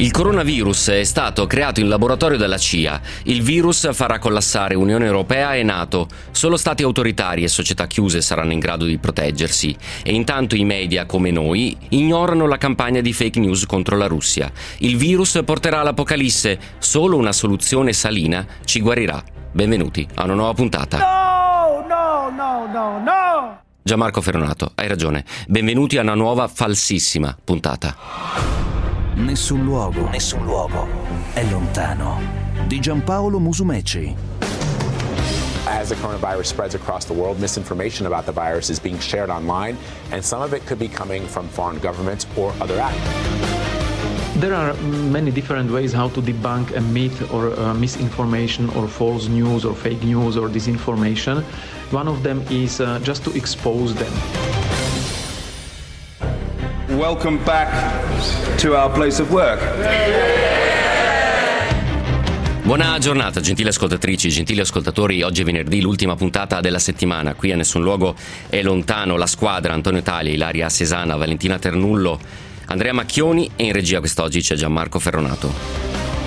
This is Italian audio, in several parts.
Il coronavirus è stato creato in laboratorio dalla CIA. Il virus farà collassare Unione Europea e NATO. Solo stati autoritari e società chiuse saranno in grado di proteggersi. E intanto i media, come noi, ignorano la campagna di fake news contro la Russia. Il virus porterà all'apocalisse. Solo una soluzione salina ci guarirà. Benvenuti a una nuova puntata. No! Gianmarco Ferronato, hai ragione. Benvenuti a una nuova falsissima puntata. Nessun luogo è lontano. Di Giampaolo Musumeci. As the coronavirus spreads across the world, misinformation about the virus is being shared online, and some of it could be coming from foreign governments or other actors. There are many different ways how to debunk a myth or misinformation or false news or fake news or disinformation. One of them is just to expose them. Welcome back to our place of work. Buona giornata, gentili ascoltatrici, gentili ascoltatori. Oggi è venerdì, l'ultima puntata della settimana. Qui a Nessun Luogo è lontano. La squadra: Antonio Taglia, Ilaria Sesana, Valentina Ternullo, Andrea Macchioni, e in regia quest'oggi c'è Gianmarco Ferronato.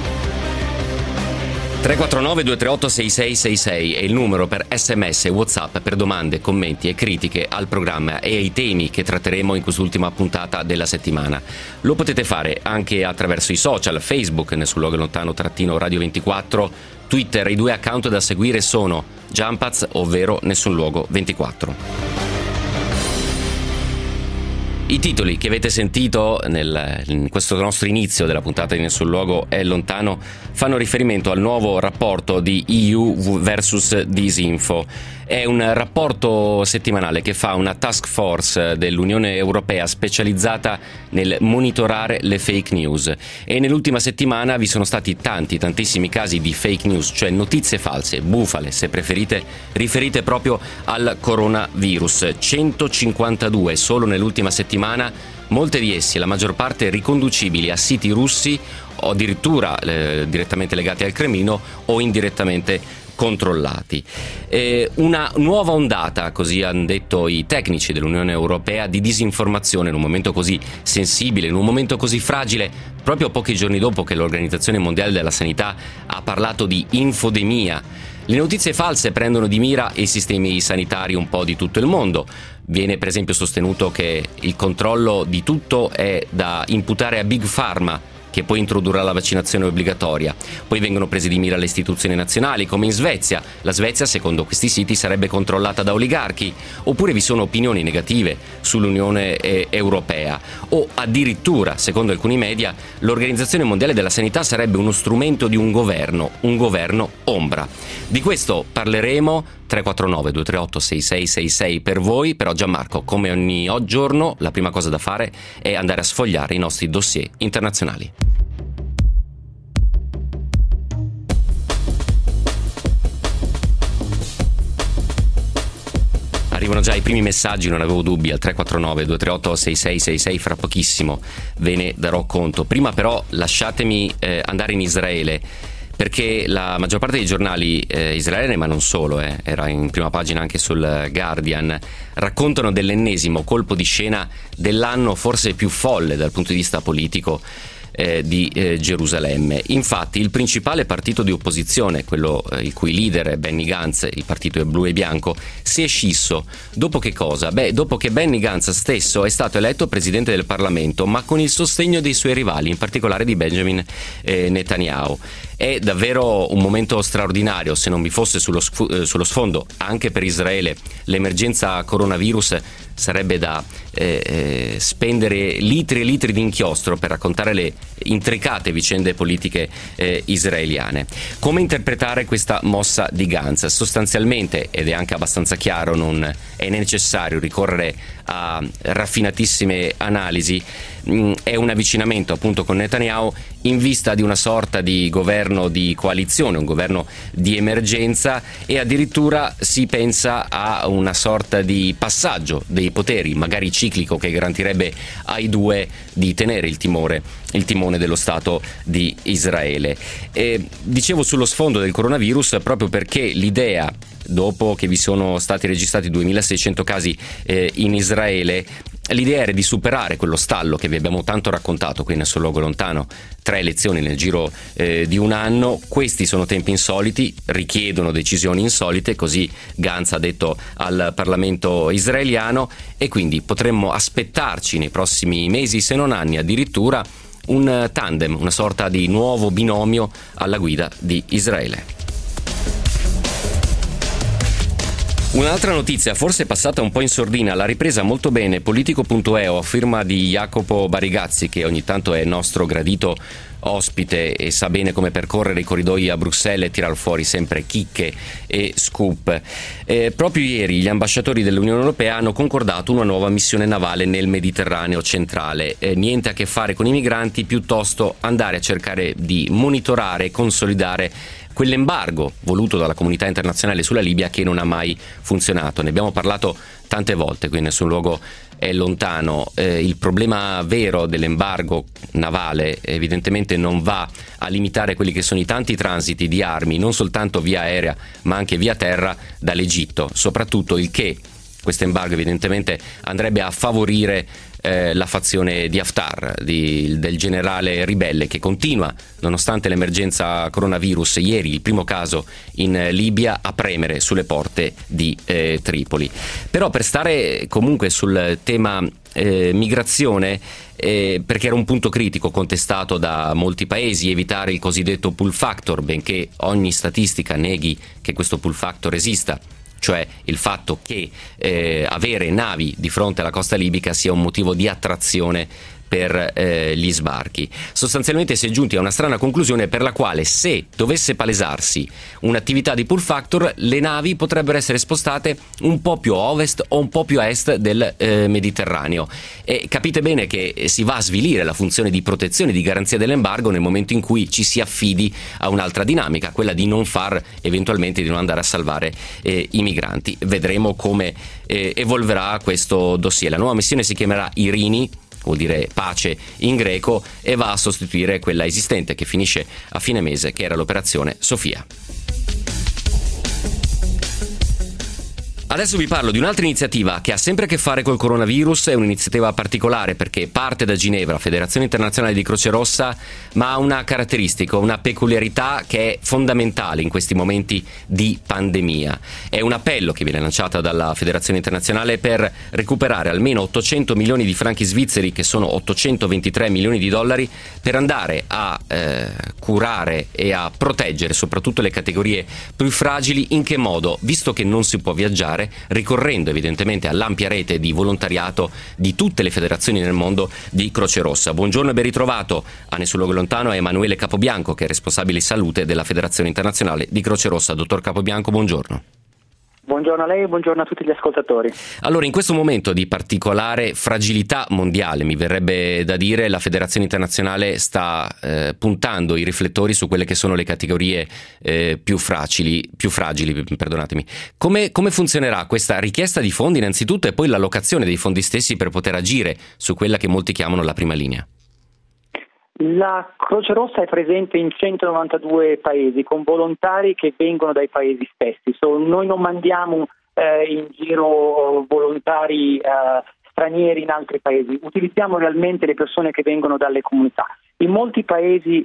349 238 6666 è il numero per SMS e WhatsApp per domande, commenti e critiche al programma e ai temi che tratteremo in quest'ultima puntata della settimana. Lo potete fare anche attraverso i social, Facebook, Nessun Luogo Lontano _Radio 24, Twitter. I due account da seguire sono Giampaz, ovvero Nessun Luogo 24. I titoli che avete sentito in questo nostro inizio della puntata di Nessun Luogo è lontano fanno riferimento al nuovo rapporto di EU vs Disinfo. È un rapporto settimanale che fa una task force dell'Unione Europea specializzata nel monitorare le fake news, e nell'ultima settimana vi sono stati tantissimi casi di fake news, cioè notizie false, bufale se preferite, riferite proprio al coronavirus. 152 solo nell'ultima settimana, molte di essi, la maggior parte riconducibili a siti russi o addirittura direttamente legati al Cremlino o indirettamente controllati. Una nuova ondata, così hanno detto i tecnici dell'Unione Europea, di disinformazione in un momento così sensibile, in un momento così fragile, proprio pochi giorni dopo che l'Organizzazione Mondiale della Sanità ha parlato di infodemia. Le notizie false prendono di mira i sistemi sanitari un po' di tutto il mondo. Viene per esempio sostenuto che il controllo di tutto è da imputare a Big Pharma, che poi introdurrà la vaccinazione obbligatoria. Poi vengono prese di mira le istituzioni nazionali, come in Svezia. La Svezia, secondo questi siti, sarebbe controllata da oligarchi. Oppure vi sono opinioni negative sull'Unione Europea. O addirittura, secondo alcuni media, l'Organizzazione Mondiale della Sanità sarebbe uno strumento di un governo ombra. Di questo parleremo. 349 238 6666 per voi. Però Gianmarco, come ogni giorno, la prima cosa da fare è andare a sfogliare i nostri dossier internazionali. Arrivano già i primi messaggi, non avevo dubbi, al 349 238 6666, fra pochissimo ve ne darò conto. Prima però lasciatemi andare in Israele, perché la maggior parte dei giornali israeliani, ma non solo, era in prima pagina anche sul Guardian, raccontano dell'ennesimo colpo di scena dell'anno forse più folle dal punto di vista politico di Gerusalemme. Infatti il principale partito di opposizione, quello il cui leader è Benny Gantz, il partito è blu e bianco, si è scisso. Dopo che cosa? Dopo che Benny Gantz stesso è stato eletto presidente del Parlamento, ma con il sostegno dei suoi rivali, in particolare di Benjamin Netanyahu. È davvero un momento straordinario. Se non vi fosse sullo sfondo, anche per Israele, l'emergenza coronavirus, sarebbe da spendere litri e litri di inchiostro per raccontare le intricate vicende politiche israeliane. Come interpretare questa mossa di Gantz? Sostanzialmente, ed è anche abbastanza chiaro, non è necessario ricorrere a raffinatissime analisi, è un avvicinamento appunto con Netanyahu in vista di una sorta di governo di coalizione, un governo di emergenza, e addirittura si pensa a una sorta di passaggio dei poteri, magari ciclico, che garantirebbe ai due di tenere il timone dello Stato di Israele. Dicevo sullo sfondo del coronavirus proprio perché l'idea, dopo che vi sono stati registrati 2600 casi in Israele, L'idea era di superare quello stallo che vi abbiamo tanto raccontato qui nel Sul Luogo Lontano, 3 elezioni nel giro di un anno. Questi sono tempi insoliti, richiedono decisioni insolite, così Gantz ha detto al Parlamento israeliano, e quindi potremmo aspettarci nei prossimi mesi, se non anni addirittura, un tandem, una sorta di nuovo binomio alla guida di Israele. Un'altra notizia, forse passata un po' in sordina, l'ha ripresa molto bene Politico.eu a firma di Jacopo Barigazzi, che ogni tanto è nostro gradito ospite e sa bene come percorrere i corridoi a Bruxelles e tirar fuori sempre chicche e scoop. Proprio ieri gli ambasciatori dell'Unione Europea hanno concordato una nuova missione navale nel Mediterraneo centrale. Niente a che fare con i migranti, piuttosto andare a cercare di monitorare e consolidare quell'embargo voluto dalla comunità internazionale sulla Libia, che non ha mai funzionato. Ne abbiamo parlato tante volte qui, Nessun Luogo è Lontano. Il problema vero dell'embargo navale evidentemente non va a limitare quelli che sono i tanti transiti di armi, non soltanto via aerea ma anche via terra, dall'Egitto. Soprattutto il che questo embargo evidentemente andrebbe a favorire la fazione di Haftar, del generale ribelle, che continua, nonostante l'emergenza coronavirus, ieri il primo caso in Libia, a premere sulle porte di Tripoli. Però, per stare comunque sul tema migrazione, perché era un punto critico contestato da molti paesi, evitare il cosiddetto pull factor, benché ogni statistica neghi che questo pull factor esista, cioè il fatto che avere navi di fronte alla costa libica sia un motivo di attrazione per gli sbarchi. Sostanzialmente si è giunti a una strana conclusione per la quale, se dovesse palesarsi un'attività di pull factor, le navi potrebbero essere spostate un po' più a ovest o un po' più a est del Mediterraneo, e capite bene che si va a svilire la funzione di protezione, di garanzia dell'embargo nel momento in cui ci si affidi a un'altra dinamica, quella di non andare a salvare i migranti. Vedremo come evolverà questo dossier. La nuova missione si chiamerà Irini, vuol dire pace in greco, e va a sostituire quella esistente che finisce a fine mese, che era l'operazione Sofia. Adesso vi parlo di un'altra iniziativa che ha sempre a che fare col coronavirus. È un'iniziativa particolare perché parte da Ginevra, Federazione Internazionale di Croce Rossa, ma ha una caratteristica, una peculiarità che è fondamentale in questi momenti di pandemia. È un appello che viene lanciato dalla Federazione Internazionale per recuperare almeno 800 milioni di franchi svizzeri, che sono 823 milioni di dollari, per andare a curare e a proteggere soprattutto le categorie più fragili. In che modo? Visto che non si può viaggiare, ricorrendo evidentemente all'ampia rete di volontariato di tutte le federazioni nel mondo di Croce Rossa. Buongiorno e ben ritrovato a Nessun Luogo Lontano a Emanuele Capobianco, che è responsabile salute della Federazione Internazionale di Croce Rossa. Dottor Capobianco, buongiorno. Buongiorno a lei e buongiorno a tutti gli ascoltatori. Allora, in questo momento di particolare fragilità mondiale, mi verrebbe da dire, la Federazione Internazionale sta puntando i riflettori su quelle che sono le categorie più fragili, perdonatemi. Come funzionerà questa richiesta di fondi innanzitutto, e poi l'allocazione dei fondi stessi per poter agire su quella che molti chiamano la prima linea? La Croce Rossa è presente in 192 paesi con volontari che vengono dai paesi stessi. Noi non mandiamo in giro volontari stranieri in altri paesi, utilizziamo realmente le persone che vengono dalle comunità. In molti paesi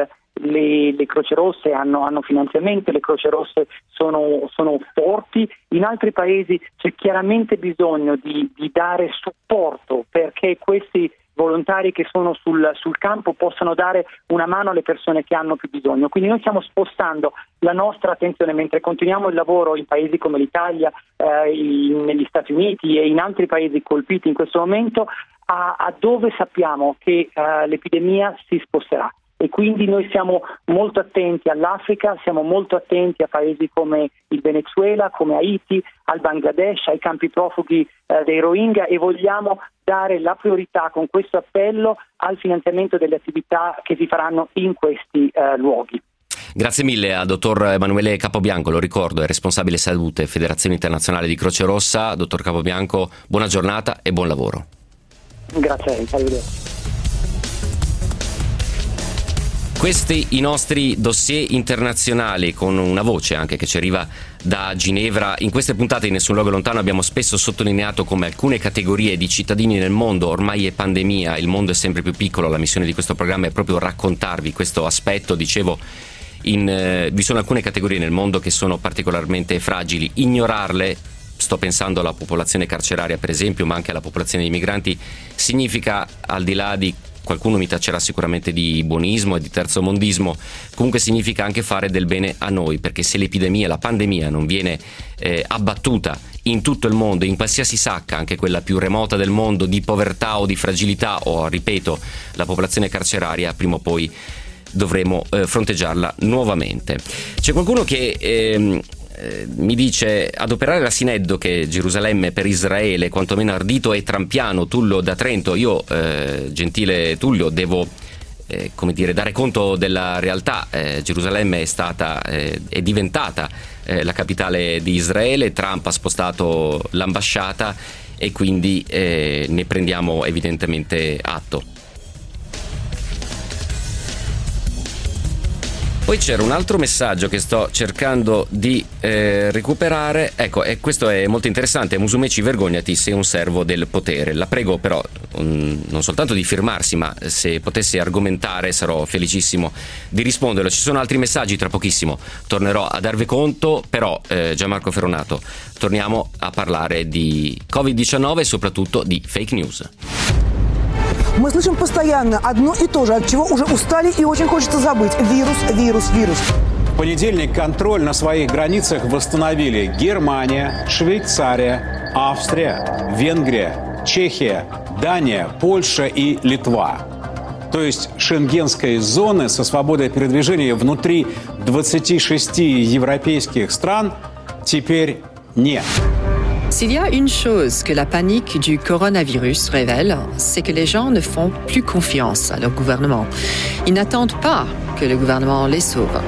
le Croce Rosse hanno finanziamento, le Croce Rosse sono forti, in altri paesi c'è chiaramente bisogno di dare supporto perché questi volontari che sono sul campo possano dare una mano alle persone che hanno più bisogno. Quindi noi stiamo spostando la nostra attenzione, mentre continuiamo il lavoro in paesi come l'Italia, negli Stati Uniti e in altri paesi colpiti in questo momento, a dove sappiamo che l'epidemia si sposterà. E quindi noi siamo molto attenti all'Africa, siamo molto attenti a paesi come il Venezuela, come Haiti, al Bangladesh, ai campi profughi dei Rohingya, e vogliamo dare la priorità con questo appello al finanziamento delle attività che si faranno in questi luoghi. Grazie mille a dottor Emanuele Capobianco, lo ricordo, è responsabile salute Federazione Internazionale di Croce Rossa. Dottor Capobianco, buona giornata e buon lavoro. Grazie a lei, arrivederci. Questi i nostri dossier internazionali, con una voce anche che ci arriva da Ginevra. In queste puntate di Nessun Luogo Lontano abbiamo spesso sottolineato come alcune categorie di cittadini nel mondo, ormai è pandemia, il mondo è sempre più piccolo, la missione di questo programma è proprio raccontarvi questo aspetto. Dicevo, vi sono alcune categorie nel mondo che sono particolarmente fragili, ignorarle, sto pensando alla popolazione carceraria per esempio, ma anche alla popolazione di migranti, significa, al di là di qualcuno mi taccerà sicuramente di buonismo e di terzomondismo, comunque significa anche fare del bene a noi, perché se l'epidemia, la pandemia non viene abbattuta in tutto il mondo, in qualsiasi sacca, anche quella più remota del mondo, di povertà o di fragilità, o ripeto, la popolazione carceraria, prima o poi dovremo fronteggiarla nuovamente. C'è qualcuno che mi dice: adoperare l'asineddo che Gerusalemme per Israele, quantomeno ardito e trampiano. Tullio da Trento. Io, gentile Tullio, devo dare conto della realtà. Gerusalemme è diventata la capitale di Israele. Trump ha spostato l'ambasciata e quindi ne prendiamo evidentemente atto. Poi c'era un altro messaggio che sto cercando di recuperare. Ecco, e questo è molto interessante. Musumeci, vergognati, sei un servo del potere. La prego però non soltanto di firmarsi, ma se potesse argomentare sarò felicissimo di risponderlo. Ci sono altri messaggi, tra pochissimo tornerò a darvi conto, però Gianmarco Ferronato, torniamo a parlare di Covid-19 e soprattutto di fake news. Мы слышим постоянно одно и то же, от чего уже устали и очень хочется забыть. Вирус, вирус, вирус. В понедельник контроль на своих границах восстановили Германия, Швейцария, Австрия, Венгрия, Чехия, Дания, Польша и Литва. То есть шенгенской зоны со свободой передвижения внутри 26 европейских стран теперь нет. S'il y a une chose que la panique du coronavirus révèle, c'est que les gens ne font plus confiance à leur gouvernement. Ils n'attendent pas que le gouvernement les sauve.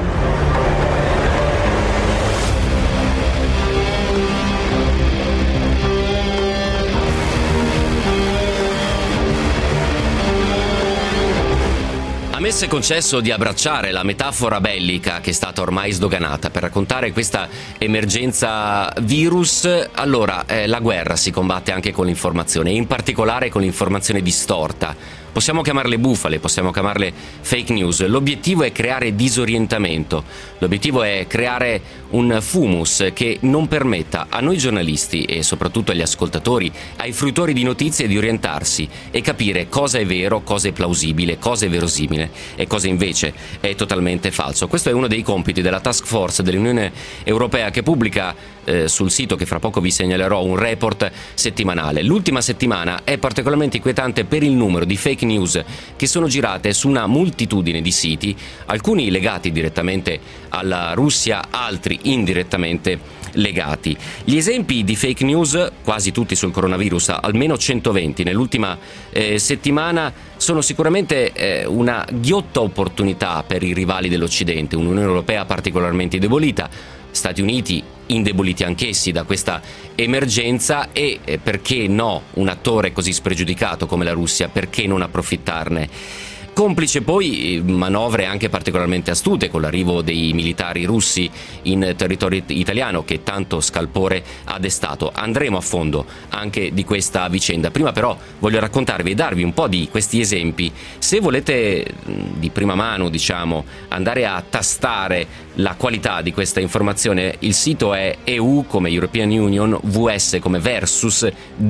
A me si è concesso di abbracciare la metafora bellica che è stata ormai sdoganata per raccontare questa emergenza virus. Allora, la guerra si combatte anche con l'informazione, in particolare con l'informazione distorta. Possiamo chiamarle bufale, possiamo chiamarle fake news. L'obiettivo è creare disorientamento, l'obiettivo è creare un fumus che non permetta a noi giornalisti e soprattutto agli ascoltatori, ai fruitori di notizie, di orientarsi e capire cosa è vero, cosa è plausibile, cosa è verosimile e cosa invece è totalmente falso. Questo è uno dei compiti della Task Force dell'Unione Europea, che pubblica sul sito, che fra poco vi segnalerò, un report settimanale. L'ultima settimana è particolarmente inquietante per il numero di fake news che sono girate su una moltitudine di siti, alcuni legati direttamente alla Russia, altri indirettamente legati. Gli esempi di fake news, quasi tutti sul coronavirus, almeno 120 nell'ultima settimana, sono sicuramente una ghiotta opportunità per i rivali dell'Occidente, un'Unione Europea particolarmente indebolita, Stati Uniti indeboliti anch'essi da questa emergenza e, perché no, un attore così spregiudicato come la Russia, perché non approfittarne? Complice poi manovre anche particolarmente astute, con l'arrivo dei militari russi in territorio italiano, che tanto scalpore ha destato. Andremo a fondo anche di questa vicenda. Prima però voglio raccontarvi e darvi un po' di questi esempi. Se volete di prima mano, andare a tastare la qualità di questa informazione, il sito è EU come European Union, VS come versus,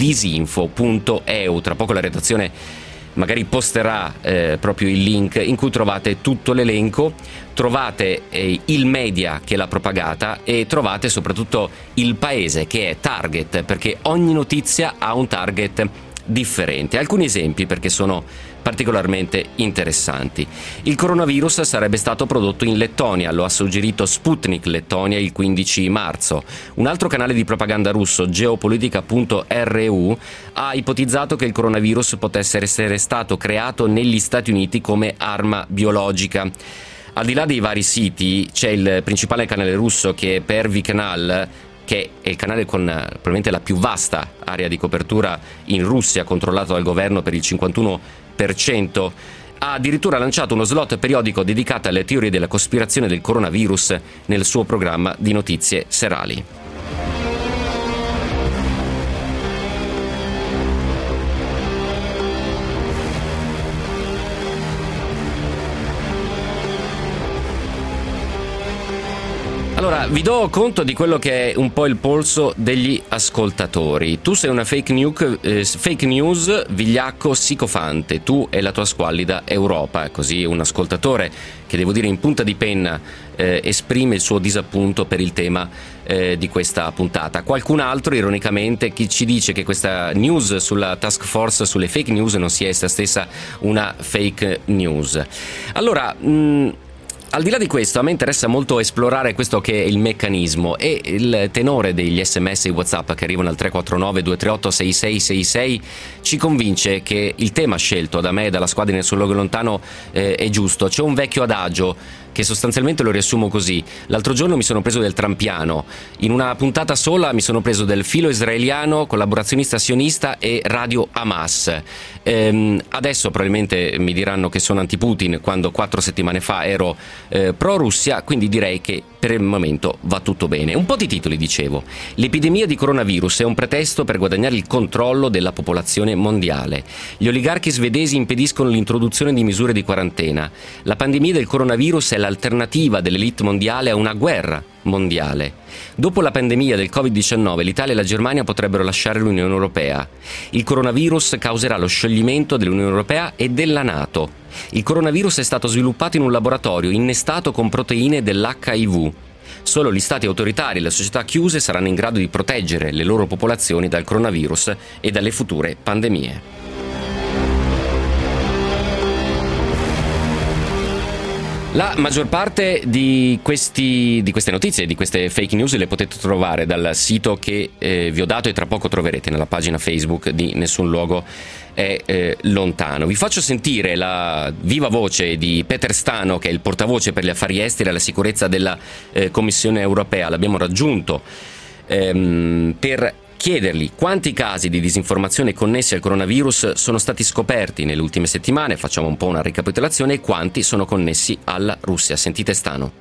disinfo.eu. Tra poco la redazione magari posterà proprio il link in cui trovate tutto l'elenco, trovate il media che l'ha propagata e trovate soprattutto il paese che è target, perché ogni notizia ha un target differente. Alcuni esempi perché sono particolarmente interessanti. Il coronavirus sarebbe stato prodotto in Lettonia, lo ha suggerito Sputnik Lettonia il 15 marzo. Un altro canale di propaganda russo, geopolitica.ru, ha ipotizzato che il coronavirus potesse essere stato creato negli Stati Uniti come arma biologica. Al di là dei vari siti, c'è il principale canale russo, che è Pervy Canal, che è il canale con probabilmente la più vasta area di copertura in Russia, controllato dal governo per il 51%, ha addirittura lanciato uno slot periodico dedicato alle teorie della cospirazione del coronavirus nel suo programma di notizie serali. Allora, vi do conto di quello che è un po' il polso degli ascoltatori. Tu sei una fake news vigliacco sicofante, tu e la tua squallida Europa. Così un ascoltatore, che devo dire in punta di penna, esprime il suo disappunto per il tema di questa puntata. Qualcun altro, ironicamente, chi ci dice che questa news sulla task force sulle fake news non sia essa stessa una fake news. Allora, al di là di questo, a me interessa molto esplorare questo che è il meccanismo e il tenore degli SMS e WhatsApp che arrivano al 349 238 6666 ci convince che il tema scelto da me e dalla squadra Nessun Luogo Lontano è giusto. C'è un vecchio adagio che sostanzialmente lo riassumo così: l'altro giorno mi sono preso del trampiano, in una puntata sola mi sono preso del filo israeliano, collaborazionista sionista e radio Hamas. Adesso probabilmente mi diranno che sono anti-Putin, quando 4 settimane fa ero pro-Russia, quindi direi che per il momento va tutto bene. Un po' di titoli, dicevo. L'epidemia di coronavirus è un pretesto per guadagnare il controllo della popolazione mondiale. Gli oligarchi svedesi impediscono l'introduzione di misure di quarantena. La pandemia del coronavirus è l'alternativa dell'elite mondiale a una guerra mondiale. Dopo la pandemia del Covid-19, l'Italia e la Germania potrebbero lasciare l'Unione Europea. Il coronavirus causerà lo scioglimento dell'Unione Europea e della NATO. Il coronavirus è stato sviluppato in un laboratorio innestato con proteine dell'HIV. Solo gli stati autoritari e le società chiuse saranno in grado di proteggere le loro popolazioni dal coronavirus e dalle future pandemie. La maggior parte di queste notizie, di queste fake news, le potete trovare dal sito che vi ho dato e tra poco troverete nella pagina Facebook di Nessun Luogo è Lontano. Vi faccio sentire la viva voce di Peter Stano, che è il portavoce per gli affari esteri e la sicurezza della Commissione Europea. L'abbiamo raggiunto per chiedergli quanti casi di disinformazione connessi al coronavirus sono stati scoperti nelle ultime settimane, facciamo un po' una ricapitolazione, e quanti sono connessi alla Russia. Sentite Stano.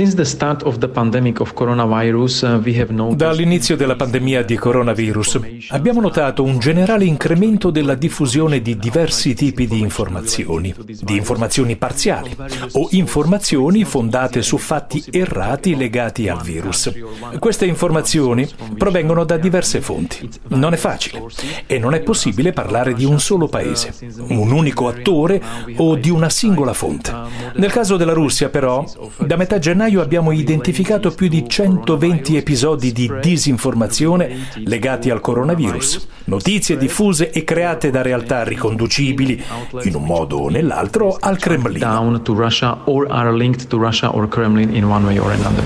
Dall'inizio della pandemia di coronavirus abbiamo notato un generale incremento della diffusione di diversi tipi di informazioni parziali o informazioni fondate su fatti errati legati al virus. Queste informazioni provengono da diverse fonti. Non è facile e non è possibile parlare di un solo paese, un unico attore o di una singola fonte. Nel caso della Russia, però, da metà gennaio abbiamo identificato più di 120 episodi di disinformazione legati al coronavirus. Notizie diffuse e create da realtà riconducibili, in un modo o nell'altro, al Cremlino. Down to Russia or are linked to Russia or Kremlin in one way or another.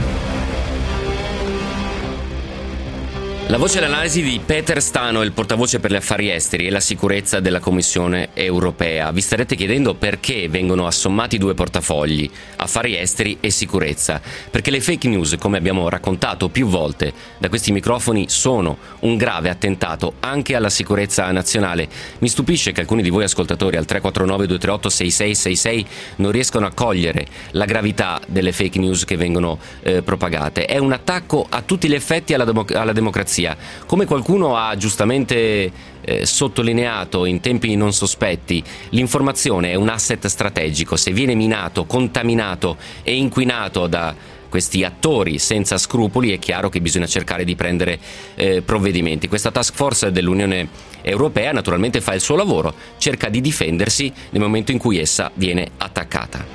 La voce dell'analisi di Peter Stano, il portavoce per gli affari esteri e la sicurezza della Commissione Europea. Vi starete chiedendo perché vengono assommati due portafogli, affari esteri e sicurezza. Perché le fake news, come abbiamo raccontato più volte da questi microfoni, sono un grave attentato anche alla sicurezza nazionale. Mi stupisce che alcuni di voi ascoltatori al 349 238 6666 non riescano a cogliere la gravità delle fake news che vengono propagate. È un attacco a tutti gli effetti alla democrazia. Come qualcuno ha giustamente sottolineato in tempi non sospetti, l'informazione è un asset strategico. Se viene minato, contaminato e inquinato da questi attori senza scrupoli, è chiaro che bisogna cercare di prendere provvedimenti. Questa task force dell'Unione Europea naturalmente fa il suo lavoro, cerca di difendersi nel momento in cui essa viene attaccata.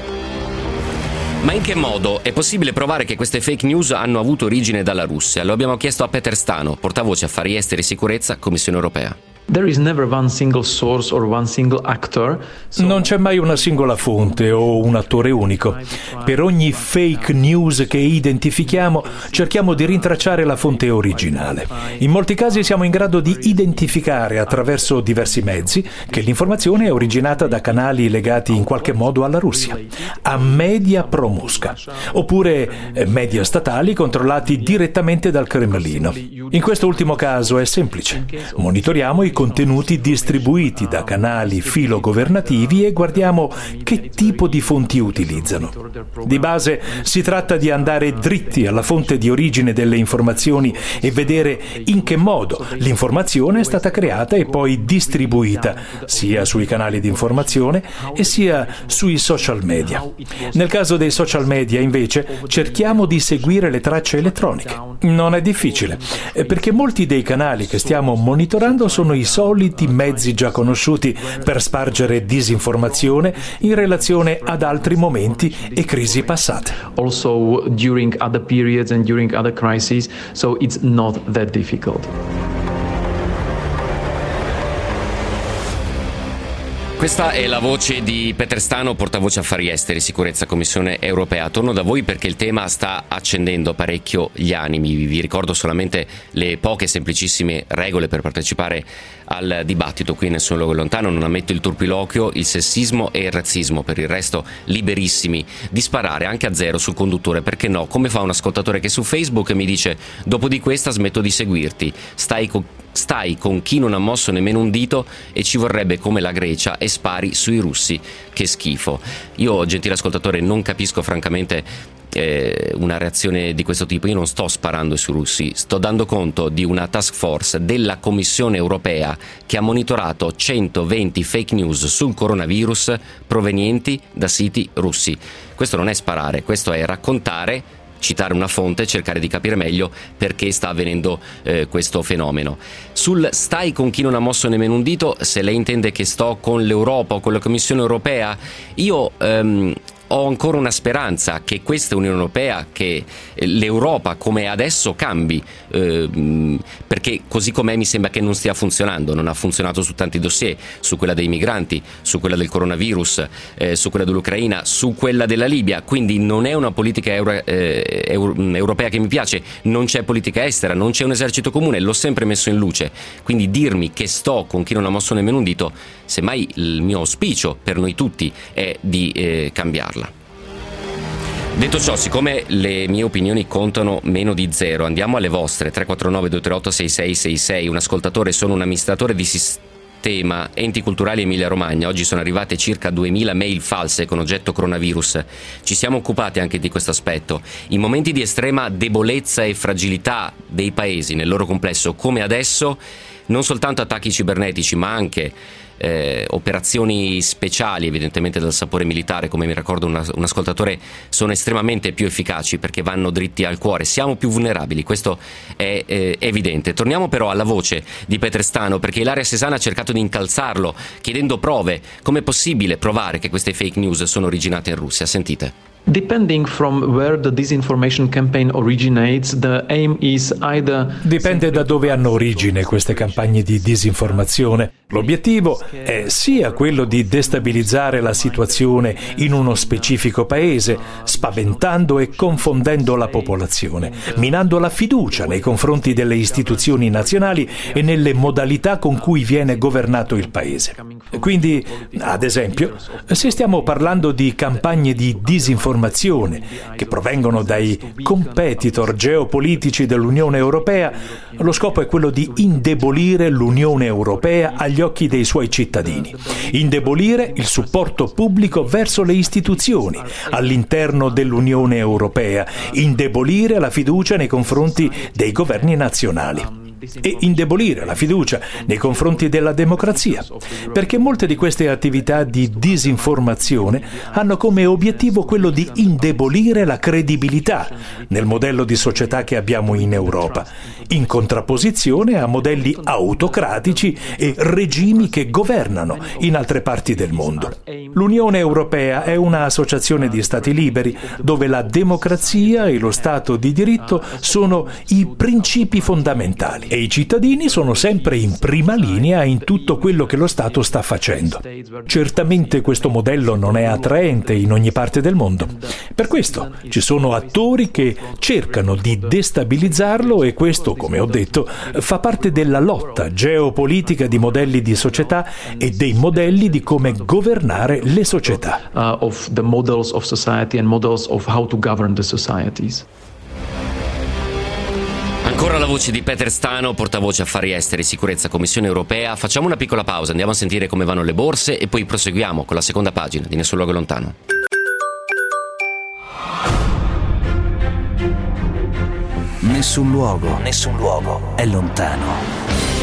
Ma in che modo è possibile provare che queste fake news hanno avuto origine dalla Russia? Lo abbiamo chiesto a Peter Stano, portavoce affari esteri e sicurezza, Commissione Europea. Non c'è mai una singola fonte o un attore unico. Per ogni fake news che identifichiamo, cerchiamo di rintracciare la fonte originale. In molti casi siamo in grado di identificare attraverso diversi mezzi che l'informazione è originata da canali legati in qualche modo alla Russia, a media pro-Mosca, oppure media statali controllati direttamente dal Cremlino. In questo ultimo caso è semplice. Monitoriamo i contenuti distribuiti da canali filogovernativi e guardiamo che tipo di fonti utilizzano. Di base si tratta di andare dritti alla fonte di origine delle informazioni e vedere in che modo l'informazione è stata creata e poi distribuita, sia sui canali di informazione e sia sui social media. Nel caso dei social media, invece, cerchiamo di seguire le tracce elettroniche. Non è difficile, perché molti dei canali che stiamo monitorando sono i soliti mezzi già conosciuti per spargere disinformazione in relazione ad altri momenti e crisi passate. Also during other periods and during other crises, so it's not that difficult. Questa è la voce di Peter Stano, portavoce affari esteri, sicurezza, Commissione europea. Torno da voi perché il tema sta accendendo parecchio gli animi. Vi ricordo solamente le poche semplicissime regole per partecipare al dibattito. Qui Nessun luogo lontano, non ammetto il turpiloquio, il sessismo e il razzismo. Per il resto liberissimi di sparare anche a zero sul conduttore, perché no? Come fa un ascoltatore che su Facebook mi dice: dopo di questa smetto di seguirti, stai con chi non ha mosso nemmeno un dito e ci vorrebbe come la Grecia e spari sui russi, che schifo. Io, gentile ascoltatore, non capisco francamente una reazione di questo tipo. Io non sto sparando sui russi, sto dando conto di una task force della Commissione europea che ha monitorato 120 fake news sul coronavirus provenienti da siti russi. Questo non è sparare, questo è raccontare, citare una fonte, cercare di capire meglio perché sta avvenendo questo fenomeno. Sul stai con chi non ha mosso nemmeno un dito, se lei intende che sto con l'Europa o con la Commissione europea, io ho ancora una speranza che questa Unione Europea, che l'Europa come adesso cambi, perché così com'è mi sembra che non stia funzionando. Non ha funzionato su tanti dossier, su quella dei migranti, su quella del coronavirus, su quella dell'Ucraina, su quella della Libia, quindi non è una politica europea che mi piace. Non c'è politica estera, non c'è un esercito comune, l'ho sempre messo in luce, quindi dirmi che sto con chi non ha mosso nemmeno un dito, semmai il mio auspicio per noi tutti è di cambiarla. Detto ciò, siccome le mie opinioni contano meno di zero, andiamo alle vostre. 349 238 6666. Un ascoltatore: sono un amministratore di sistema enti culturali Emilia Romagna. Oggi sono arrivate circa 2000 mail false con oggetto coronavirus. Ci siamo occupati anche di questo aspetto. In momenti di estrema debolezza e fragilità dei paesi nel loro complesso, come adesso, non soltanto attacchi cibernetici ma anche operazioni speciali, evidentemente dal sapore militare, come mi ricorda un ascoltatore, sono estremamente più efficaci perché vanno dritti al cuore. Siamo più vulnerabili, questo è evidente. Torniamo però alla voce di Peter Stano, perché Ilaria Sesana ha cercato di incalzarlo chiedendo prove. Com'è possibile provare che queste fake news sono originate in Russia? Sentite. Depending from where the disinformation campaign originates, the aim is either... Dipende da dove hanno origine queste campagne di disinformazione. L'obiettivo è sia quello di destabilizzare la situazione in uno specifico paese, spaventando e confondendo la popolazione, minando la fiducia nei confronti delle istituzioni nazionali e nelle modalità con cui viene governato il paese. Quindi, ad esempio, se stiamo parlando di campagne di disinformazione che provengono dai competitor geopolitici dell'Unione Europea, lo scopo è quello di indebolire l'Unione Europea agli occhi dei suoi cittadini, indebolire il supporto pubblico verso le istituzioni all'interno dell'Unione Europea, indebolire la fiducia nei confronti dei governi nazionali e indebolire la fiducia nei confronti della democrazia, perché molte di queste attività di disinformazione hanno come obiettivo quello di indebolire la credibilità nel modello di società che abbiamo in Europa, in contrapposizione a modelli autocratici e regimi che governano in altre parti del mondo. L'Unione Europea è un'associazione di Stati liberi dove la democrazia e lo Stato di diritto sono i principi fondamentali e i cittadini sono sempre in prima linea in tutto quello che lo Stato sta facendo. Certamente questo modello non è attraente in ogni parte del mondo. Per questo ci sono attori che cercano di destabilizzarlo e questo, come ho detto, fa parte della lotta geopolitica di modelli di società e dei modelli di come governare le società. Of the models of society and models of how to govern the societies. Ancora Ora la voce di Peter Stano, portavoce affari esteri, sicurezza, Commissione europea. Facciamo una piccola pausa, andiamo a sentire come vanno le borse e poi proseguiamo con la seconda pagina di Nessun luogo lontano. Nessun luogo è lontano.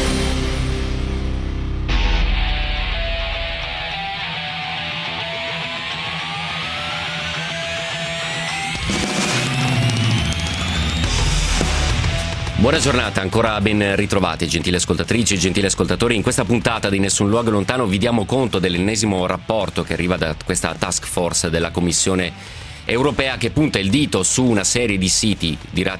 Buona giornata, ancora ben ritrovati gentili ascoltatrici e gentili ascoltatori. In questa puntata di Nessun luogo lontano vi diamo conto dell'ennesimo rapporto che arriva da questa task force della Commissione europea che punta il dito su una serie di siti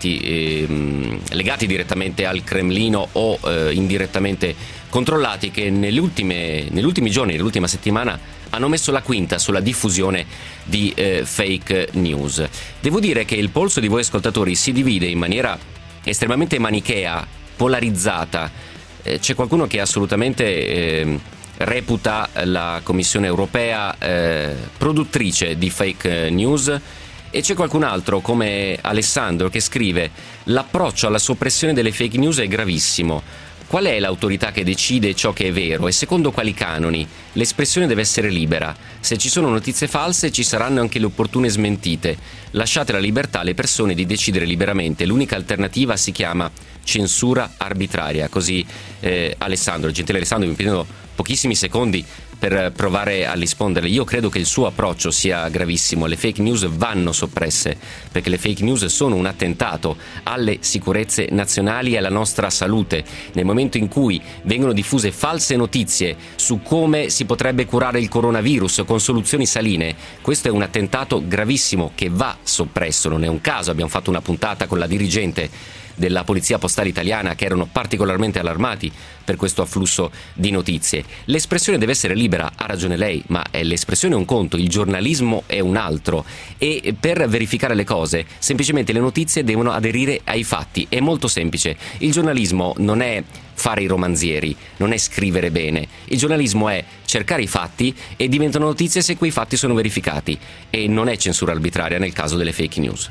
legati direttamente al Cremlino o indirettamente controllati, che negli ultimi giorni, nell'ultima settimana, hanno messo la quinta sulla diffusione di fake news. Devo dire che il polso di voi ascoltatori si divide in maniera estremamente manichea, polarizzata. C'è qualcuno che assolutamente reputa la Commissione europea produttrice di fake news, e c'è qualcun altro come Alessandro che scrive: l'approccio alla soppressione delle fake news è gravissimo. Qual è l'autorità che decide ciò che è vero e secondo quali canoni? L'espressione deve essere libera. Se ci sono notizie false ci saranno anche le opportune smentite. Lasciate la libertà alle persone di decidere liberamente. L'unica alternativa si chiama censura arbitraria. Così Alessandro, il gentile Alessandro, mi prendono pochissimi secondi per provare a rispondere. Io credo che il suo approccio sia gravissimo. Le fake news vanno soppresse, perché le fake news sono un attentato alle sicurezze nazionali e alla nostra salute. Nel momento in cui vengono diffuse false notizie su come si potrebbe curare il coronavirus con soluzioni saline, questo è un attentato gravissimo che va soppresso. Non è un caso, abbiamo fatto una puntata con la dirigente della Polizia Postale Italiana, che erano particolarmente allarmati per questo afflusso di notizie. L'espressione deve essere libera, ha ragione lei, ma l'espressione è un conto, il giornalismo è un altro, e per verificare le cose semplicemente le notizie devono aderire ai fatti. È molto semplice. Il giornalismo non è fare i romanzieri, non è scrivere bene. Il giornalismo è cercare i fatti e diventano notizie se quei fatti sono verificati, e non è censura arbitraria nel caso delle fake news.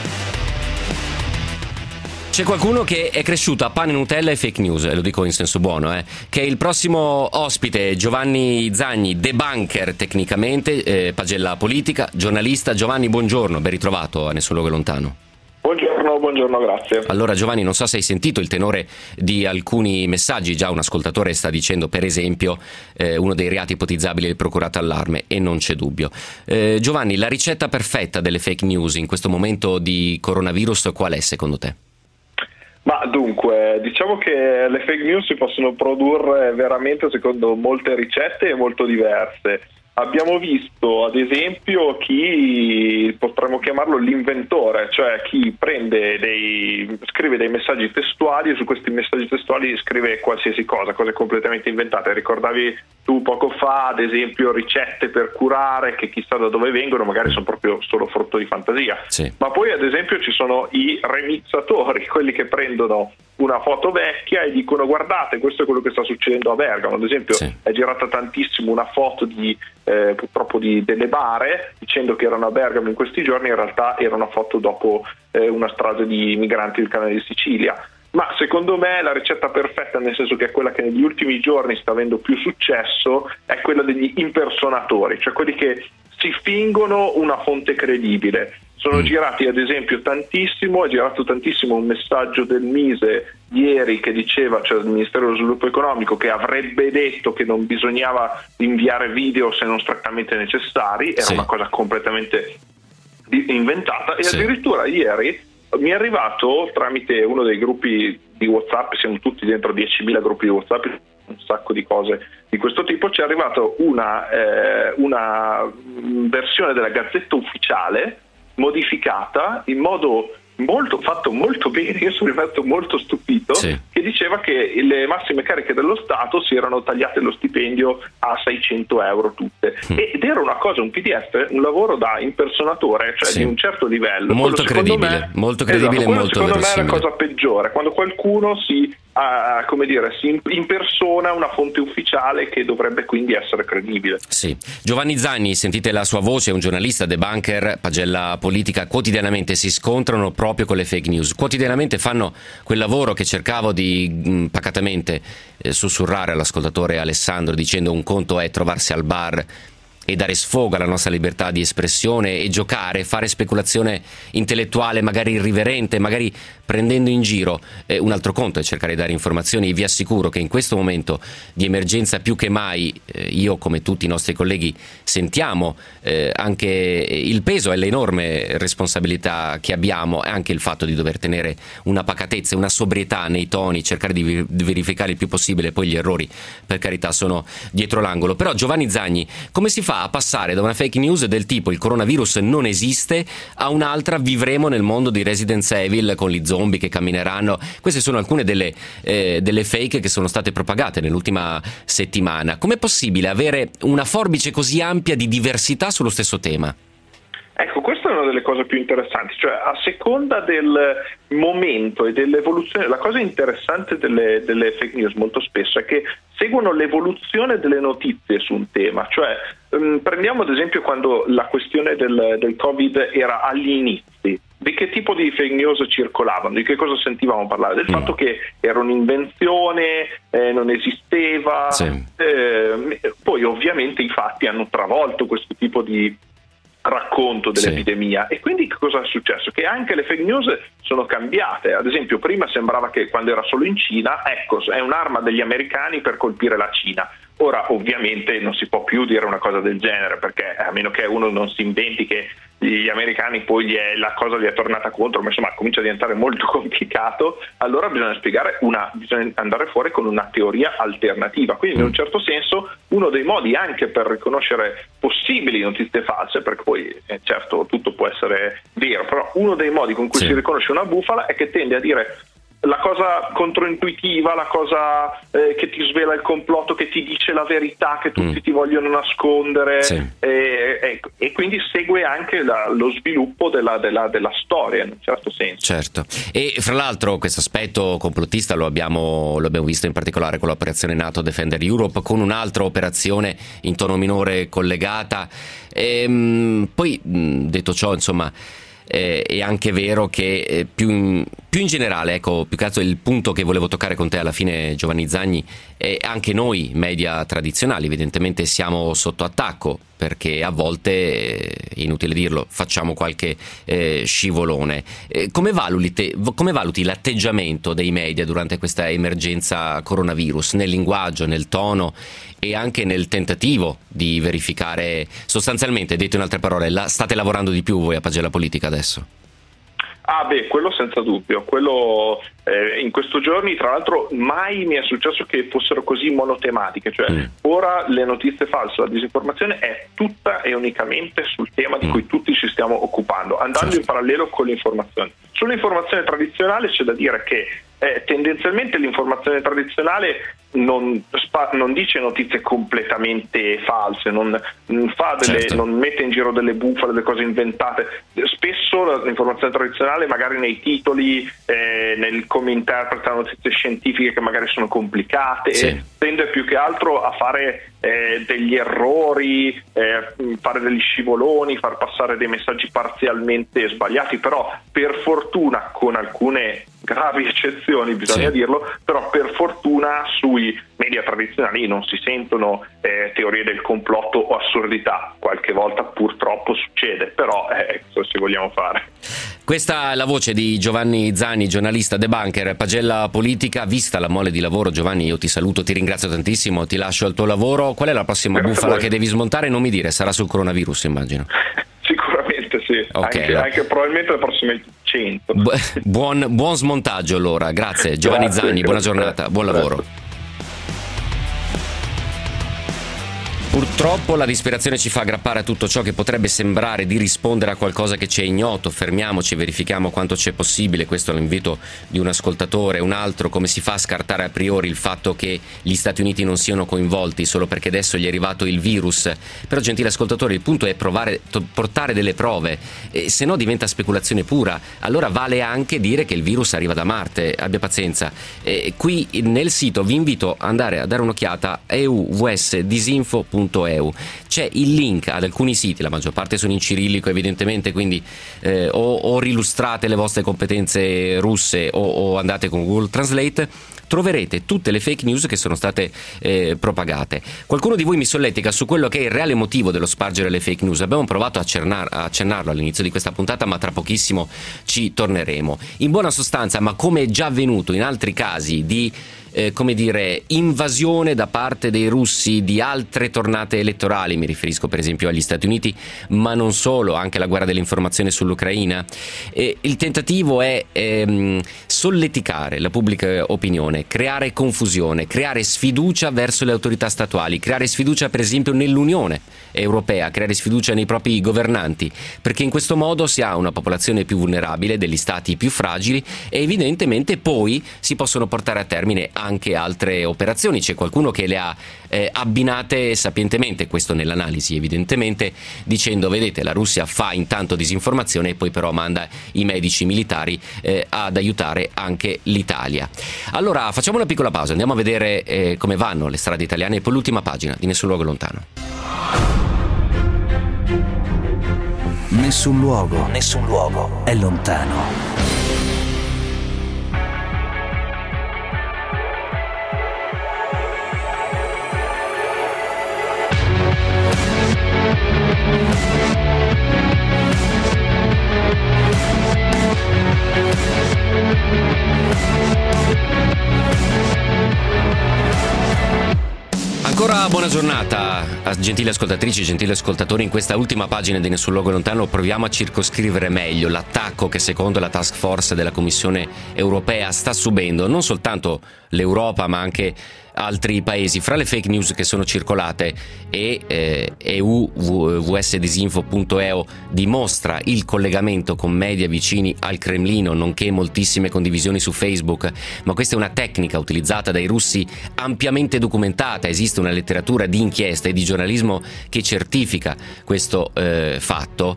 C'è qualcuno che è cresciuto a pane, Nutella e fake news, e lo dico in senso buono, che è il prossimo ospite, Giovanni Zagni, debunker tecnicamente, pagella politica, giornalista. Giovanni, buongiorno, ben ritrovato a Nessun luogo lontano. Buongiorno, grazie. Allora Giovanni, non so se hai sentito il tenore di alcuni messaggi. Già un ascoltatore sta dicendo, per esempio, uno dei reati ipotizzabili è il procurato allarme, e non c'è dubbio. Giovanni, la ricetta perfetta delle fake news in questo momento di coronavirus qual è secondo te? Ma dunque, diciamo che le fake news si possono produrre veramente secondo molte ricette e molto diverse. Abbiamo visto ad esempio chi potremmo chiamarlo l'inventore, cioè chi scrive dei messaggi testuali e su questi messaggi testuali scrive qualsiasi cosa, cose completamente inventate. Ricordavi tu poco fa ad esempio ricette per curare che chissà da dove vengono, magari sono proprio solo frutto di fantasia. Sì. Ma poi ad esempio ci sono i remixatori, quelli che prendono una foto vecchia e dicono: guardate, questo è quello che sta succedendo a Bergamo. Ad esempio è girata tantissimo una foto purtroppo delle bare, dicendo che erano a Bergamo in questi giorni, in realtà era una foto dopo una strage di migranti del canale di Sicilia. Ma secondo me la ricetta perfetta, nel senso che è quella che negli ultimi giorni sta avendo più successo, è quella degli impersonatori, cioè quelli che si fingono una fonte credibile. Sono girati ad esempio è girato tantissimo un messaggio del Mise ieri che diceva, cioè del Ministero dello Sviluppo Economico, che avrebbe detto che non bisognava inviare video se non strettamente necessari. Era una cosa completamente inventata, e addirittura ieri mi è arrivato tramite uno dei gruppi di WhatsApp, siamo tutti dentro 10.000 gruppi di WhatsApp, un sacco di cose di questo tipo, ci è arrivato una versione della Gazzetta Ufficiale modificata in modo fatto molto bene. Io sono rimasto molto stupito, che diceva che le massime cariche dello Stato si erano tagliate lo stipendio a 600 euro tutte, ed era una cosa, un PDF, un lavoro da impersonatore, cioè di un certo livello, molto credibile, molto credibile, esatto, molto secondo me è la verosimile. cosa peggiore, quando qualcuno si come dire, in persona una fonte ufficiale che dovrebbe quindi essere credibile. Sì. Giovanni Zani, sentite la sua voce, è un giornalista, debunker, Pagella Politica. Quotidianamente si scontrano proprio con le fake news, quotidianamente fanno quel lavoro che cercavo di pacatamente sussurrare all'ascoltatore Alessandro, dicendo: un conto è trovarsi al bar e dare sfogo alla nostra libertà di espressione e giocare, fare speculazione intellettuale magari irriverente, magari prendendo in giro. Un altro conto è cercare di dare informazioni. Vi assicuro che in questo momento di emergenza più che mai io, come tutti i nostri colleghi, sentiamo anche il peso e l'enorme responsabilità che abbiamo, e anche il fatto di dover tenere una pacatezza, una sobrietà nei toni, cercare di verificare il più possibile. Poi gli errori, per carità, sono dietro l'angolo. Però Giovanni Zani, come si fa a passare da una fake news del tipo il coronavirus non esiste a un'altra vivremo nel mondo di Resident Evil con gli zombie che cammineranno? Queste sono alcune delle fake che sono state propagate nell'ultima settimana. Com'è possibile avere una forbice così ampia di diversità sullo stesso tema? Ecco, questa è una delle cose più interessanti, cioè a seconda del momento e dell'evoluzione, la cosa interessante delle fake news molto spesso è che seguono l'evoluzione delle notizie su un tema, cioè prendiamo ad esempio quando la questione del Covid era agli inizi. Di che tipo di fake news circolavano? Di che cosa sentivamo parlare? Del fatto che era un'invenzione, non esisteva. Sì. Poi ovviamente i fatti hanno travolto questo tipo di racconto dell'epidemia. Sì. E quindi che cosa è successo? Che anche le fake news sono cambiate. Ad esempio prima sembrava che quando era solo in Cina, ecco, è un'arma degli americani per colpire la Cina. Ora ovviamente non si può più dire una cosa del genere, perché a meno che uno non si inventi che gli americani poi la cosa gli è tornata contro, ma insomma comincia a diventare molto complicato. Allora bisogna bisogna andare fuori con una teoria alternativa. Quindi in un certo senso uno dei modi anche per riconoscere possibili notizie false, perché poi certo tutto può essere vero, però uno dei modi con cui si riconosce una bufala è che tende a dire la cosa controintuitiva, la cosa che ti svela il complotto, che ti dice la verità che tutti ti vogliono nascondere. Sì. E quindi segue anche lo sviluppo della storia in un certo senso. Certo. E fra l'altro questo aspetto complottista lo abbiamo visto in particolare con l'operazione NATO Defender Europe, con un'altra operazione in tono minore collegata. Poi detto ciò, insomma, è anche vero che più in generale, ecco, più che altro il punto che volevo toccare con te alla fine, Giovanni Zani, è anche noi media tradizionali evidentemente siamo sotto attacco, perché a volte, inutile dirlo, facciamo qualche scivolone. Come valuti l'atteggiamento dei media durante questa emergenza coronavirus, nel linguaggio, nel tono e anche nel tentativo di verificare, sostanzialmente, detto in altre parole, state lavorando di più voi a Pagella Politica adesso? Quello senza dubbio, quello in questi giorni, tra l'altro mai mi è successo che fossero così monotematiche, cioè ora le notizie false, la disinformazione è tutta e unicamente sul tema di cui tutti ci stiamo occupando, andando in parallelo con l'informazione. Sull'informazione tradizionale c'è da dire che tendenzialmente l'informazione tradizionale non dice notizie completamente false, non mette in giro delle bufale, delle cose inventate. Spesso l'informazione tradizionale magari nei titoli, come interpreta notizie scientifiche che magari sono complicate, tende più che altro a fare degli errori, fare degli scivoloni, far passare dei messaggi parzialmente sbagliati, però per fortuna, con alcune gravi eccezioni bisogna dirlo, però per fortuna sui media tradizionali non si sentono teorie del complotto o assurdità. Qualche volta purtroppo succede, però cosa ci vogliamo fare? Questa è la voce di Giovanni Zani, giornalista debunker, Pagella Politica. Vista la mole di lavoro, Giovanni, io ti saluto, ti ringrazio tantissimo, ti lascio al tuo lavoro. Qual è la prossima bufala che devi smontare? Non mi dire, sarà sul coronavirus, immagino. Sicuramente sì, okay, anche probabilmente le prossime 100. Buon smontaggio allora, grazie Giovanni Zani, buona giornata, buon lavoro. Purtroppo la disperazione ci fa aggrappare a tutto ciò che potrebbe sembrare di rispondere a qualcosa che ci è ignoto. Fermiamoci, verifichiamo quanto c'è possibile. Questo è l'invito di un ascoltatore. Un altro: come si fa a scartare a priori il fatto che gli Stati Uniti non siano coinvolti solo perché adesso gli è arrivato il virus? Però, gentile ascoltatore, il punto è portare delle prove, se no diventa speculazione pura. Allora vale anche dire che il virus arriva da Marte. Abbia pazienza. Qui nel sito vi invito ad andare a dare un'occhiata a euvsdisinfo.eu. C'è il link ad alcuni siti, la maggior parte sono in cirillico evidentemente, quindi o rilustrate le vostre competenze russe o andate con Google Translate. Troverete tutte le fake news che sono state propagate. Qualcuno di voi mi solletica su quello che è il reale motivo dello spargere le fake news. Abbiamo provato a accennarlo all'inizio di questa puntata, ma tra pochissimo ci torneremo. In buona sostanza, ma come è già avvenuto in altri casi di invasione da parte dei russi di altre tornate elettorali, mi riferisco per esempio agli Stati Uniti, ma non solo, anche la guerra dell'informazione sull'Ucraina. Il tentativo è solleticare la pubblica opinione, creare confusione, creare sfiducia verso le autorità statuali, creare sfiducia per esempio nell'Unione Europea, creare sfiducia nei propri governanti, perché in questo modo si ha una popolazione più vulnerabile, degli stati più fragili, e evidentemente poi si possono portare a termine anche altre operazioni. C'è qualcuno che le ha abbinate sapientemente, questo nell'analisi evidentemente, dicendo: vedete, la Russia fa intanto disinformazione e poi però manda i medici militari ad aiutare anche l'Italia. Allora facciamo una piccola pausa, andiamo a vedere come vanno le strade italiane e poi l'ultima pagina di Nessun luogo lontano. Nessun luogo è lontano. Ancora buona giornata, gentili ascoltatrici, gentili ascoltatori. In questa ultima pagina di Nessun luogo lontano proviamo a circoscrivere meglio l'attacco che secondo la task force della Commissione europea sta subendo non soltanto l'Europa ma anche altri paesi. Fra le fake news che sono circolate euvsdisinfo.eu dimostra il collegamento con media vicini al Cremlino, nonché moltissime condivisioni su Facebook, ma questa è una tecnica utilizzata dai russi ampiamente documentata. Esiste una letteratura di inchiesta e di giornalismo che certifica questo fatto.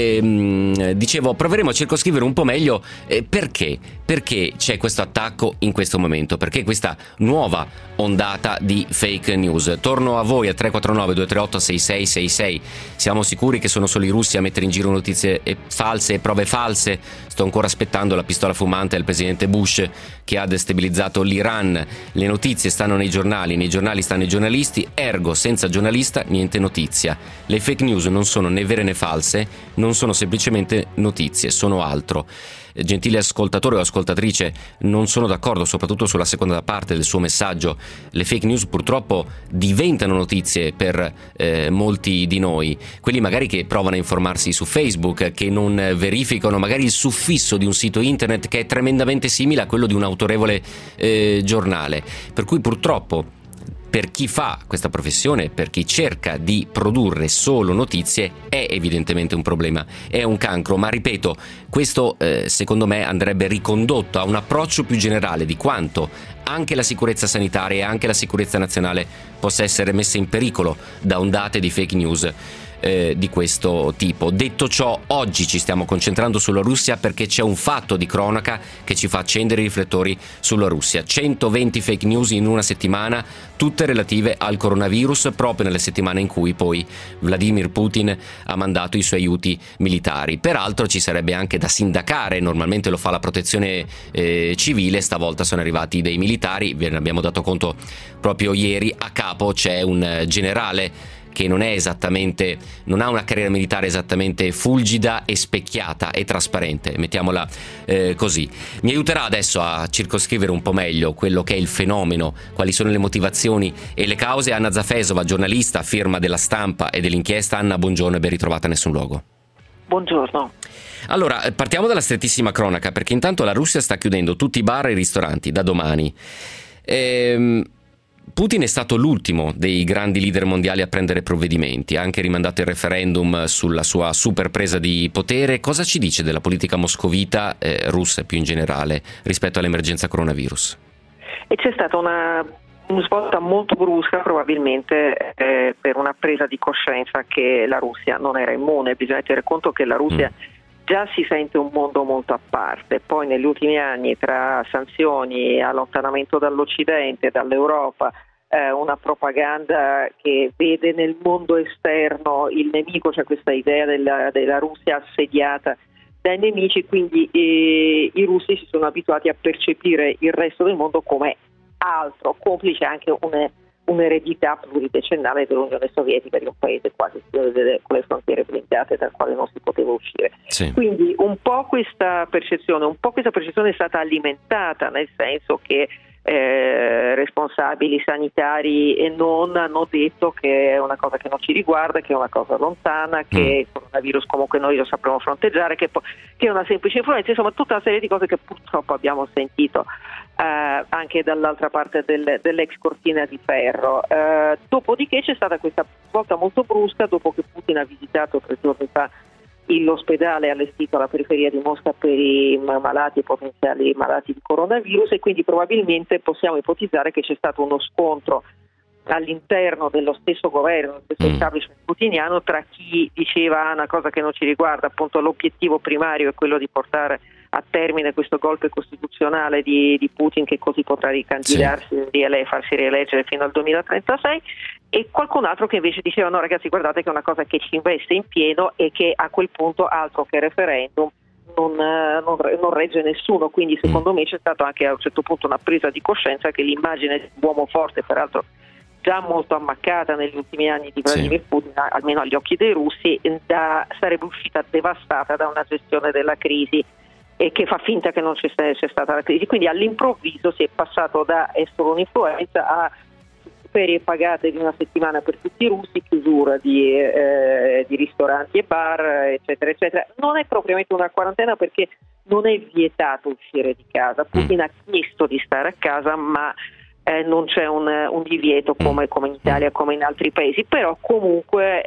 Dicevo, proveremo a circoscrivere un po' meglio perché c'è questo attacco in questo momento, perché questa nuova ondata di fake news. Torno a voi a 349 238 6666. Siamo sicuri che sono solo i russi a mettere in giro notizie false e prove false? Sto ancora aspettando la pistola fumante del presidente Bush che ha destabilizzato l'Iran. Le notizie stanno nei giornali stanno i giornalisti, ergo senza giornalista niente notizia. Le fake news non sono né vere né false, non sono semplicemente notizie, sono altro. Gentile ascoltatore o ascoltatrice, non sono d'accordo soprattutto sulla seconda parte del suo messaggio. Le fake news purtroppo diventano notizie per molti di noi, quelli magari che provano a informarsi su Facebook, che non verificano magari il suffisso di un sito internet che è tremendamente simile a quello di un autorevole giornale, per cui purtroppo per chi fa questa professione, per chi cerca di produrre solo notizie, è evidentemente un problema, è un cancro, ma ripeto, questo secondo me andrebbe ricondotto a un approccio più generale di quanto anche la sicurezza sanitaria e anche la sicurezza nazionale possa essere messa in pericolo da ondate di fake news di questo tipo. Detto ciò, oggi ci stiamo concentrando sulla Russia perché c'è un fatto di cronaca che ci fa accendere i riflettori sulla Russia. 120 fake news in una settimana, tutte relative al coronavirus, proprio nelle settimane in cui poi Vladimir Putin ha mandato i suoi aiuti militari. Peraltro ci sarebbe anche da sindacare, normalmente lo fa la protezione civile, stavolta sono arrivati dei militari, ve ne abbiamo dato conto proprio ieri. A capo c'è un generale che non ha una carriera militare esattamente fulgida e specchiata e trasparente, mettiamola così. Mi aiuterà adesso a circoscrivere un po' meglio quello che è il fenomeno, quali sono le motivazioni e le cause. Anna Zafesova, giornalista, firma della Stampa e dell'Inchiesta. Anna, buongiorno e ben ritrovata a Nessun luogo. Buongiorno. Allora, partiamo dalla strettissima cronaca, perché intanto la Russia sta chiudendo tutti i bar e i ristoranti da domani. Putin è stato l'ultimo dei grandi leader mondiali a prendere provvedimenti, ha anche rimandato il referendum sulla sua super presa di potere. Cosa ci dice della politica moscovita, russa più in generale, rispetto all'emergenza coronavirus? E c'è stata una svolta molto brusca, probabilmente per una presa di coscienza che la Russia non era immune. Bisogna tenere conto che la Russia già si sente un mondo molto a parte, poi negli ultimi anni tra sanzioni, allontanamento dall'Occidente, dall'Europa, una propaganda che vede nel mondo esterno il nemico, c'è questa idea della Russia assediata dai nemici, quindi i russi si sono abituati a percepire il resto del mondo come altro, complice anche un'eredità pluridecennale dell'Unione Sovietica, di un paese quasi con le frontiere blindate dal quale non si poteva uscire. Sì. Quindi un po' questa percezione è stata alimentata, nel senso che responsabili sanitari e non hanno detto che è una cosa che non ci riguarda, che è una cosa lontana, che il coronavirus comunque noi lo sapremo fronteggiare, che è una semplice influenza, insomma tutta una serie di cose che purtroppo abbiamo sentito anche dall'altra parte dell'ex cortina di ferro. Dopodiché c'è stata questa volta molto brusca, dopo che Putin ha visitato 3 giorni fa l'ospedale allestito alla periferia di Mosca per i malati e potenziali malati di coronavirus, e quindi probabilmente possiamo ipotizzare che c'è stato uno scontro all'interno dello stesso governo, dello stesso establishment putiniano, tra chi diceva una cosa che non ci riguarda, appunto l'obiettivo primario è quello di portare a termine questo golpe costituzionale di Putin, che così potrà ricandidarsi e farsi rieleggere fino al 2036, e qualcun altro che invece diceva no ragazzi, guardate che è una cosa che ci investe in pieno e che a quel punto altro che referendum non regge nessuno. Quindi secondo me c'è stato anche a un certo punto una presa di coscienza che l'immagine di uomo forte, peraltro già molto ammaccata negli ultimi anni di Vladimir Putin, almeno agli occhi dei russi, sarebbe uscita devastata da una gestione della crisi e che fa finta che non c'è stata la crisi. Quindi all'improvviso si è passato da essere un'influenza a ferie pagate di una settimana per tutti i russi, chiusura di ristoranti e bar, eccetera eccetera. Non è propriamente una quarantena, perché non è vietato uscire di casa. Putin ha chiesto di stare a casa, ma non c'è un divieto come in Italia, come in altri paesi, però comunque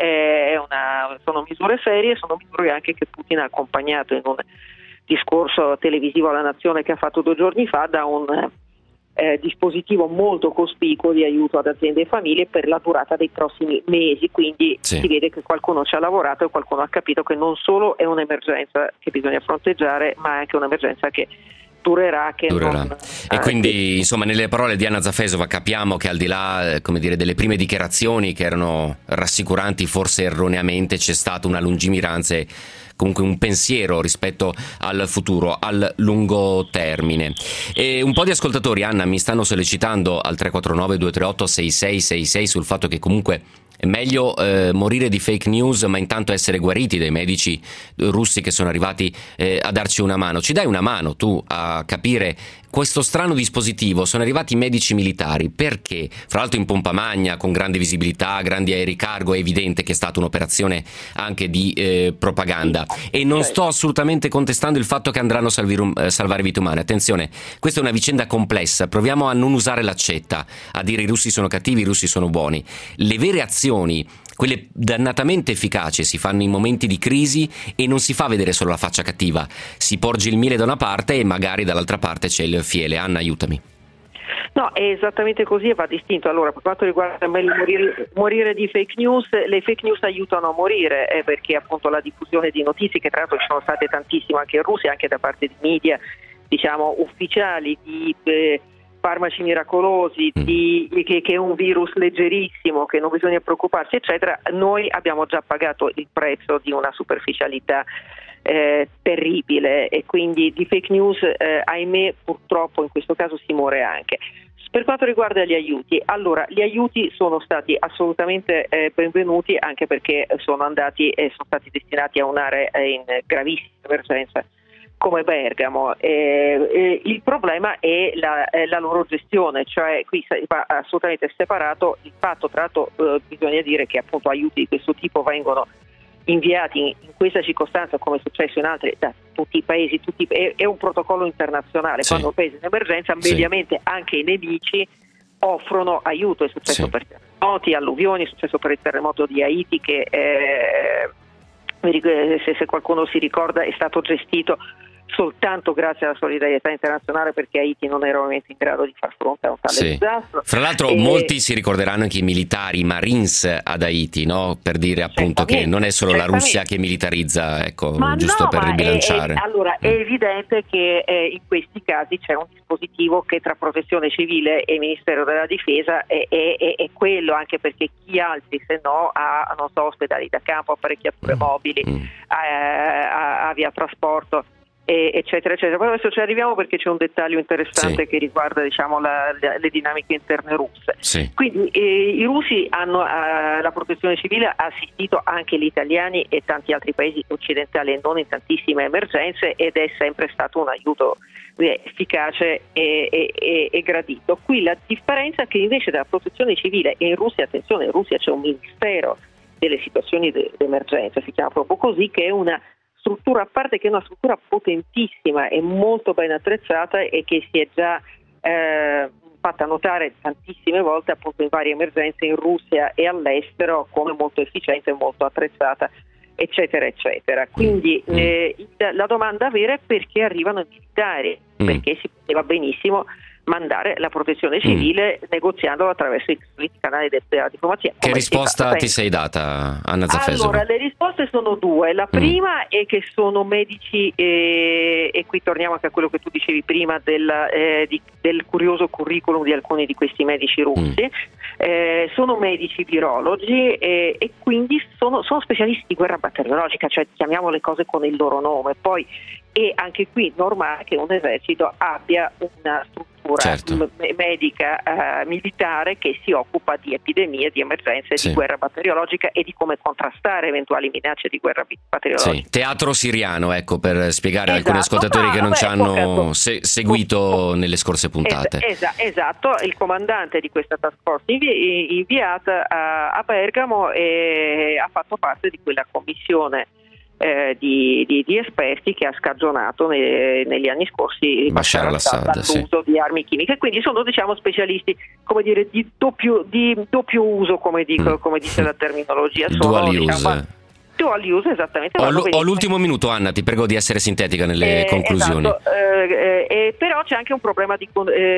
sono misure serie, sono misure anche che Putin ha accompagnato in un discorso televisivo alla nazione che ha fatto 2 giorni fa da un dispositivo molto cospicuo di aiuto ad aziende e famiglie per la durata dei prossimi mesi. Quindi si vede che qualcuno ci ha lavorato e qualcuno ha capito che non solo è un'emergenza che bisogna fronteggiare, ma è anche un'emergenza che durerà. E quindi insomma, nelle parole di Anna Zafesova capiamo che al di là delle prime dichiarazioni che erano rassicuranti, forse erroneamente, c'è stata una lungimiranza, comunque un pensiero rispetto al futuro, al lungo termine. E un po' di ascoltatori, Anna, mi stanno sollecitando al 349 238 6666 sul fatto che comunque è meglio morire di fake news, ma intanto essere guariti dai medici russi che sono arrivati a darci una mano. Ci dai una mano tu a capire questo strano dispositivo? Sono arrivati medici militari, perché? Fra l'altro in pompa magna, con grande visibilità, grandi aerei cargo, è evidente che è stata un'operazione anche di propaganda. E non sto assolutamente contestando il fatto che andranno a salvare vite umane. Attenzione, questa è una vicenda complessa, proviamo a non usare l'accetta, a dire i russi sono cattivi, i russi sono buoni. Le vere azioni, quelle dannatamente efficaci, si fanno in momenti di crisi e non si fa vedere solo la faccia cattiva, si porge il miele da una parte e magari dall'altra parte c'è il fiele. Anna, aiutami. No, è esattamente così e va distinto. Allora, per quanto riguarda morire di fake news, le fake news aiutano a morire, perché appunto la diffusione di notizie, che tra l'altro ci sono state tantissime anche in Russia, anche da parte di media, diciamo, ufficiali, di farmaci miracolosi, che è un virus leggerissimo, che non bisogna preoccuparsi, eccetera. Noi abbiamo già pagato il prezzo di una superficialità terribile, e quindi di fake news ahimè purtroppo in questo caso si muore anche. Per quanto riguarda gli aiuti, allora gli aiuti sono stati assolutamente benvenuti, anche perché sono stati destinati a un'area in gravissima emergenza come Bergamo. Il problema è la loro gestione, cioè qui va assolutamente separato il fatto. Tra l'altro bisogna dire che appunto aiuti di questo tipo vengono inviati in questa circostanza, come è successo in altri, da tutti i paesi, è un protocollo internazionale. Quando un paese in emergenza, mediamente anche i nemici offrono aiuto. È successo per terremoti, alluvioni, è successo per il terremoto di Haiti che se qualcuno si ricorda è stato gestito soltanto grazie alla solidarietà internazionale, perché Haiti non era ovviamente in grado di far fronte a un tale disastro. Fra l'altro molti si ricorderanno anche i militari, i Marines ad Haiti, no? Per dire appunto che non è solo la Russia che militarizza, ecco, giusto per ribilanciare. Allora è evidente che in questi casi c'è un dispositivo che tra protezione civile e Ministero della Difesa è quello, anche perché chi altri se no ha, non so, ospedali da campo, apparecchiature mobili, aviatrasporto, eccetera eccetera. Poi adesso ci arriviamo perché c'è un dettaglio interessante che riguarda, diciamo, le dinamiche interne russe. Quindi i russi hanno la protezione civile ha assistito anche gli italiani e tanti altri paesi occidentali e non in tantissime emergenze, ed è sempre stato un aiuto efficace e gradito. Qui la differenza è che invece della protezione civile, e in Russia, attenzione, in Russia c'è un ministero delle situazioni d'emergenza, si chiama proprio così, che è una struttura a parte, che è una struttura potentissima e molto ben attrezzata e che si è già fatta notare tantissime volte appunto in varie emergenze in Russia e all'estero come molto efficiente e molto attrezzata, eccetera eccetera. Quindi la domanda vera è perché arrivano i militari, perché si poteva benissimo mandare la protezione civile negoziandolo attraverso i canali della diplomazia. Che risposta ti sei data, Anna Zafesova? Allora, le risposte sono due. La prima è che sono medici, e qui torniamo anche a quello che tu dicevi prima del curioso curriculum di alcuni di questi medici russi. Sono medici virologi e quindi sono specialisti di guerra batteriologica, cioè chiamiamo le cose con il loro nome. Poi è anche qui normale che un esercito abbia una struttura medica militare che si occupa di epidemie, di emergenze, di guerra batteriologica e di come contrastare eventuali minacce di guerra batteriologica. Teatro siriano, ecco, per spiegare a alcuni ascoltatori che non ci hanno seguito nelle scorse puntate. Esatto, il comandante di questa task force inviata a Bergamo ha fatto parte di quella commissione di esperti che ha scagionato negli anni scorsi Bashar al-Assad l'uso di armi chimiche. Quindi sono, diciamo, specialisti, come dire, di doppio uso, come dice la terminologia. Dual use. Dual use, esattamente. Ho l'ultimo minuto, Anna, ti prego di essere sintetica nelle conclusioni. Esatto. Però c'è anche un problema di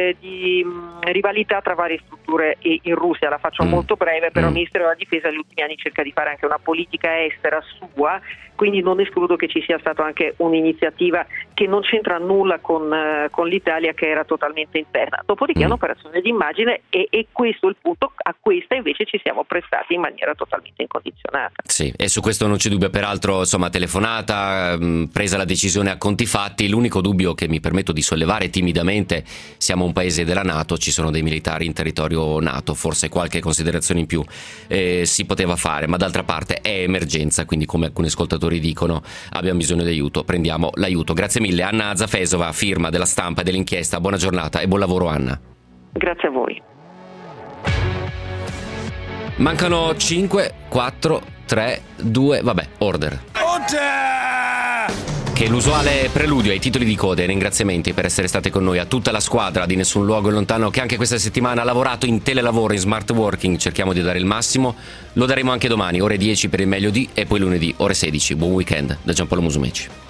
rivalità tra varie strutture in Russia. La faccio molto breve, però il Ministero della Difesa negli ultimi anni cerca di fare anche una politica estera sua, quindi non escludo che ci sia stata anche un'iniziativa che non c'entra nulla con l'Italia, che era totalmente interna. Dopodiché è un'operazione di immagine e questo è il punto. A questa invece ci siamo prestati in maniera totalmente incondizionata. Sì, e su questo non c'è dubbio. Peraltro, insomma, telefonata, presa la decisione a conti fatti. L'unico dubbio che mi permetto di sollevare timidamente: siamo un paese della NATO, ci sono dei militari in territorio NATO, forse qualche considerazione in più si poteva fare, ma d'altra parte è emergenza, quindi come alcuni ascoltatori dicono abbiamo bisogno di aiuto, prendiamo l'aiuto. Grazie mille Anna Zafesova, firma della Stampa e dell'Inchiesta. Buona giornata e buon lavoro, Anna. Grazie a voi. Mancano 5, 4, 3, 2, vabbè, order. Che l'usuale preludio ai titoli di coda e ringraziamenti per essere state con noi, a tutta la squadra di Nessun Luogo è Lontano che anche questa settimana ha lavorato in telelavoro, in smart working. Cerchiamo di dare il massimo, lo daremo anche domani, ore 10 per il meglio di, e poi lunedì ore 16. Buon weekend da Giampaolo Musumeci.